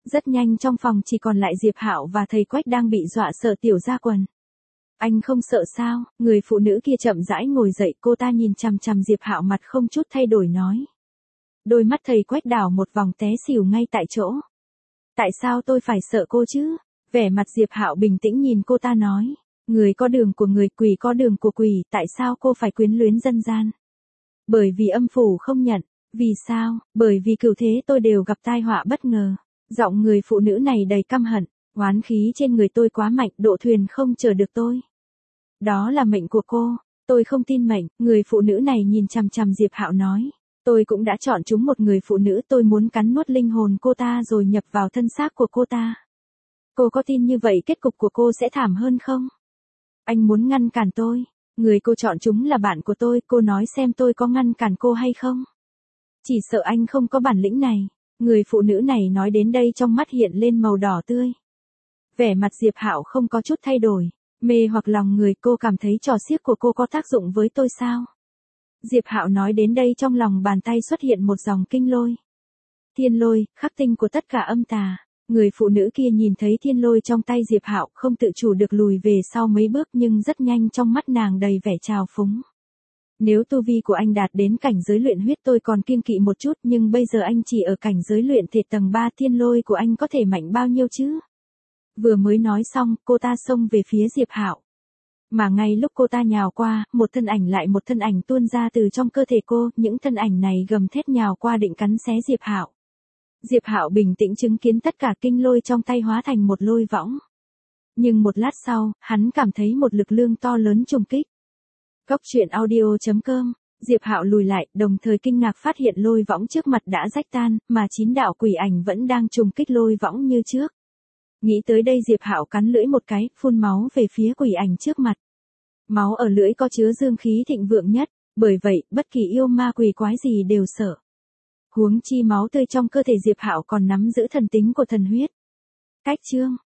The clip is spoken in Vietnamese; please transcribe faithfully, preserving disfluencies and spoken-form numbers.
Rất nhanh trong phòng chỉ còn lại Diệp Hạo và thầy Quách đang bị dọa sợ tiểu ra quần. Anh không sợ sao? Người phụ nữ kia chậm rãi ngồi dậy, cô ta nhìn chằm chằm Diệp Hạo mặt không chút thay đổi nói. Đôi mắt thầy Quách đảo một vòng té xỉu ngay tại chỗ. Tại sao tôi phải sợ cô chứ? Vẻ mặt Diệp Hạo bình tĩnh nhìn cô ta nói. Người có đường của người, quỷ có đường của quỷ, tại sao cô phải quyến luyến dân gian? Bởi vì âm phủ không nhận. Vì sao? Bởi vì cửu thế tôi đều gặp tai họa bất ngờ. Giọng người phụ nữ này đầy căm hận. Oán khí trên người tôi quá mạnh, độ thuyền không chờ được tôi. Đó là mệnh của cô. Tôi không tin mệnh. Người phụ nữ này nhìn chằm chằm Diệp Hạo nói. Tôi cũng đã chọn chúng một người phụ nữ, tôi muốn cắn nuốt linh hồn cô ta rồi nhập vào thân xác của cô ta. Cô có tin như vậy kết cục của cô sẽ thảm hơn không? Anh muốn ngăn cản tôi. Người cô chọn chúng là bạn của tôi, cô nói xem tôi có ngăn cản cô hay không? Chỉ sợ anh không có bản lĩnh này. Người phụ nữ này nói đến đây trong mắt hiện lên màu đỏ tươi. Vẻ mặt Diệp Hạo không có chút thay đổi. Mê hoặc lòng người, cô cảm thấy trò xiếc của cô có tác dụng với tôi sao? Diệp Hạo nói đến đây trong lòng bàn tay xuất hiện một dòng kinh lôi. Thiên lôi, khắc tinh của tất cả âm tà. Người phụ nữ kia nhìn thấy thiên lôi trong tay Diệp Hạo không tự chủ được lùi về sau mấy bước nhưng rất nhanh trong mắt nàng đầy vẻ trào phúng. Nếu tu vi của anh đạt đến cảnh giới luyện huyết tôi còn kiêng kỵ một chút nhưng bây giờ anh chỉ ở cảnh giới luyện thể tầng ba, thiên lôi của anh có thể mạnh bao nhiêu chứ? Vừa mới nói xong, cô ta xông về phía Diệp Hạo. Mà ngay lúc cô ta nhào qua, một thân ảnh lại một thân ảnh tuôn ra từ trong cơ thể cô, những thân ảnh này gầm thét nhào qua định cắn xé Diệp Hạo. Diệp Hạo bình tĩnh chứng kiến tất cả kinh lôi trong tay hóa thành một lôi võng. Nhưng một lát sau, hắn cảm thấy một lực lượng to lớn trùng kích. Cốc truyện audio chấm com, Diệp Hạo lùi lại, đồng thời kinh ngạc phát hiện lôi võng trước mặt đã rách tan, mà chín đạo quỷ ảnh vẫn đang trùng kích lôi võng như trước. Nghĩ tới đây Diệp Hạo cắn lưỡi một cái, phun máu về phía quỷ ảnh trước mặt. Máu ở lưỡi có chứa dương khí thịnh vượng nhất, bởi vậy, bất kỳ yêu ma quỷ quái gì đều sợ. Huống chi máu tươi trong cơ thể Diệp Hạo còn nắm giữ thần tính của thần huyết. Cách chương